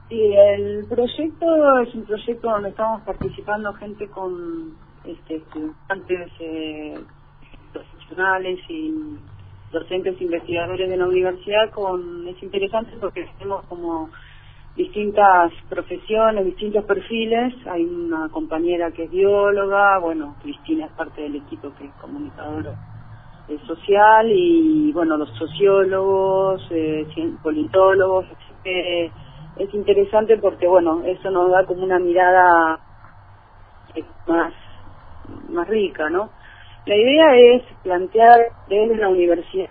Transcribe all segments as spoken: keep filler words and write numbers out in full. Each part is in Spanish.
Sí, el proyecto es un proyecto donde estamos participando gente con este, estudiantes eh, profesionales y docentes investigadores de la universidad. Con Es interesante porque tenemos como distintas profesiones, distintos perfiles. Hay una compañera que es bióloga, bueno, Cristina es parte del equipo que es comunicadora eh, social, y bueno, los sociólogos, eh, politólogos, eh, es interesante porque bueno, eso nos da como una mirada eh, más, más rica, ¿no? La idea es plantear desde la universidad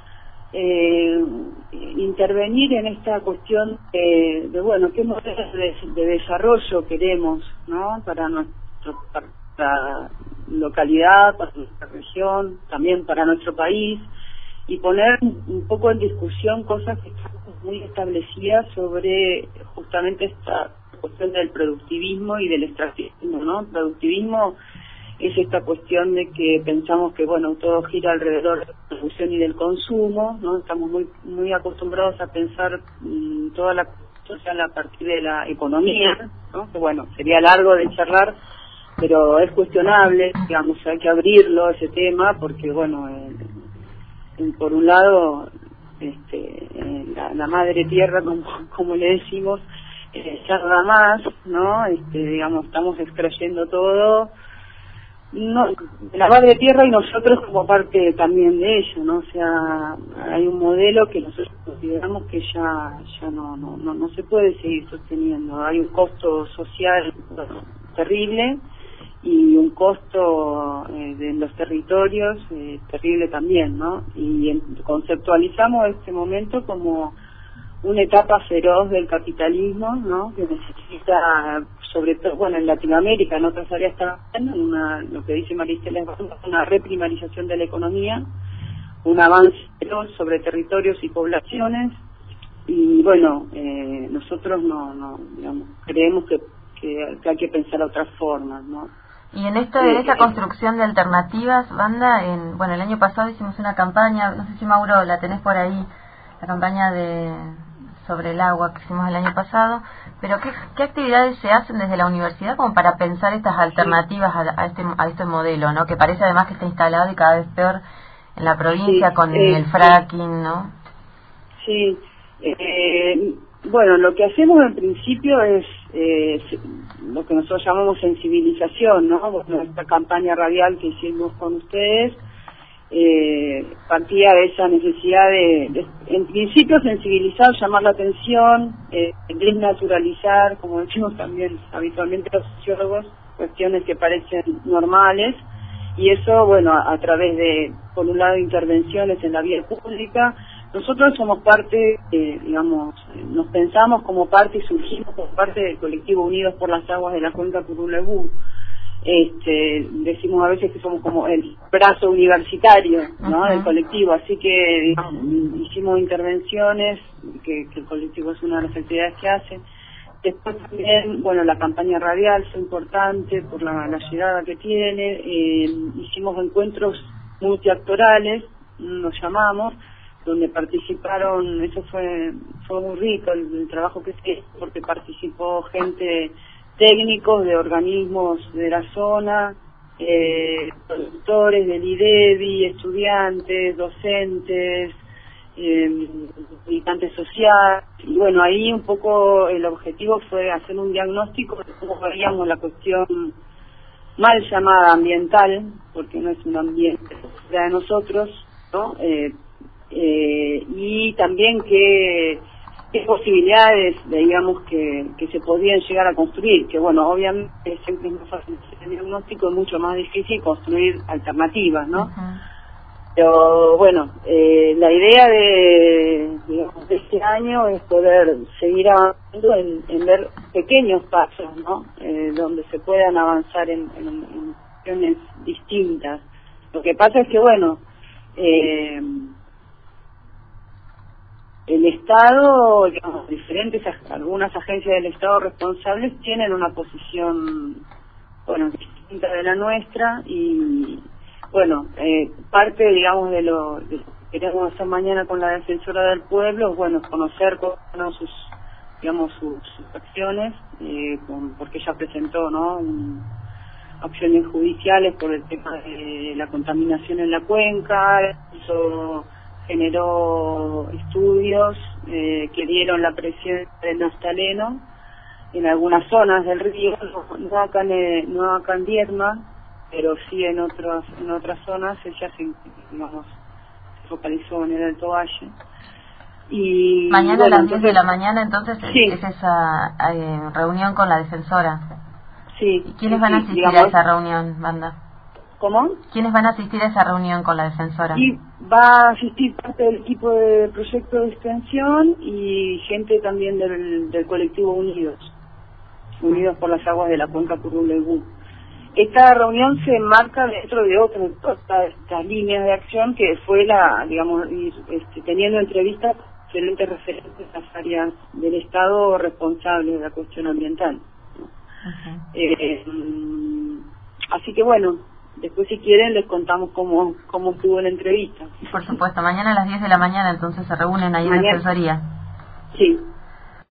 eh, intervenir en esta cuestión de, de bueno, qué modelos de, de desarrollo queremos, ¿no? Para nuestro, para nuestra localidad, para nuestra región, también para nuestro país, y poner un poco en discusión cosas que están muy establecidas sobre justamente esta cuestión del productivismo y del extractivismo, ¿no? El productivismo es esta cuestión de que pensamos que, bueno, todo gira alrededor de la producción y del consumo, ¿no? Estamos muy muy acostumbrados a pensar mmm, toda la social a partir de la economía, ¿no? Que bueno, sería largo de charlar, pero es cuestionable, digamos, hay que abrirlo ese tema, porque bueno, eh, eh, por un lado, este, eh, la, la madre tierra, como, como le decimos, eh, tarda más, ¿no? Este, digamos, estamos extrayendo todo, no, de la madre tierra, y nosotros como parte también de ello, ¿no? O sea, hay un modelo que nosotros consideramos que ya ya no no no, no se puede seguir sosteniendo. Hay un costo social bueno, terrible, y un costo eh, de los territorios eh, terrible también, ¿no? Y en, conceptualizamos este momento como una etapa feroz del capitalismo, ¿no? Que necesita, sobre todo, bueno, en Latinoamérica, en otras áreas también, una, lo que dice Maristela, una reprimarización de la economía, un avance feroz sobre territorios y poblaciones, y bueno, eh, nosotros no, no, digamos, creemos que, que, que hay que pensar otras formas, ¿no? Y en esto, en esta construcción de alternativas, Wanda, en, bueno, el año pasado hicimos una campaña, no sé si Mauro la tenés por ahí, la campaña de sobre el agua que hicimos el año pasado, pero ¿qué, qué actividades se hacen desde la universidad como para pensar estas alternativas a, a este a este modelo, ¿no? Que parece además que está instalado y cada vez peor en la provincia sí, con eh, el fracking, ¿no? Sí, eh, bueno, lo que hacemos en principio es eh, lo que nosotros llamamos sensibilización, ¿no? Bueno, esta campaña radial que hicimos con ustedes eh, partía de esa necesidad de, de, en principio, sensibilizar, llamar la atención, eh, desnaturalizar, como decimos también habitualmente los sociólogos, cuestiones que parecen normales, y eso, bueno, a, a través de, por un lado, intervenciones en la vía pública. Nosotros somos parte, eh, digamos, nos pensamos como parte y surgimos como parte del colectivo Unidos por las Aguas de la Cuenca Curulebú. Este, decimos a veces que somos como el brazo universitario, ¿no? Uh-huh. Del colectivo, así que digamos, hicimos intervenciones, que, que el colectivo es una de las actividades que hace. Después también, bueno, la campaña radial fue importante por la, la llegada que tiene. Eh, hicimos encuentros multiactorales, nos llamamos, donde participaron, eso fue fue muy rico el, el trabajo que se hizo, porque participó gente, técnicos de organismos de la zona, eh, productores del IDEBI, estudiantes, docentes, eh, militantes sociales, y bueno, ahí un poco el objetivo fue hacer un diagnóstico de cómo veíamos la cuestión mal llamada ambiental, porque no es un ambiente de nosotros, ¿no? Eh, eh, y también qué, qué posibilidades digamos que, que se podían llegar a construir, que bueno, obviamente siempre es más fácil hacer el diagnóstico, es mucho más difícil construir alternativas, ¿no? Uh-huh. Pero bueno, eh, la idea de, digamos, de este año es poder seguir avanzando en, en ver pequeños pasos, ¿no? Eh, donde se puedan avanzar en, en, en cuestiones distintas. Lo que pasa es que bueno, eh, el Estado, digamos, diferentes, algunas agencias del Estado responsables tienen una posición, bueno, distinta de la nuestra, y bueno, eh, parte, digamos, de lo, de lo que queremos hacer mañana con la Defensora del Pueblo, bueno, conocer cómo son sus digamos, sus, sus acciones, eh, con, porque ella presentó, ¿no?, un, acciones judiciales por el tema de la contaminación en la cuenca. Eso generó estudios eh, que dieron la presión del naftaleno en algunas zonas del río, no, no acá en, no acá en Viedma, pero sí en otras en otras zonas. Ella se, digamos, se focalizó en el Alto Valle. Y mañana bueno, a las diez entonces, de la mañana entonces sí. es esa eh, reunión con la defensora. Sí. ¿Y quiénes sí, van a sí, asistir digamos, a esa reunión, Wanda? ¿Cómo? ¿Quiénes van a asistir a esa reunión con la defensora? Y va a asistir parte del equipo de proyecto de extensión y gente también del, del colectivo Unidos, Unidos por las Aguas de la Cuenca Curruleibú. Esta reunión se enmarca dentro de otras otras estas líneas de acción que fue la, digamos, ir, este, teniendo entrevistas con excelentes referentes de las áreas del Estado responsables de la cuestión ambiental. Uh-huh. Eh, así que bueno, después si quieren les contamos cómo cómo estuvo la entrevista. Por supuesto, mañana a las diez de la mañana entonces se reúnen ahí Mañana. en la defensoría. Sí.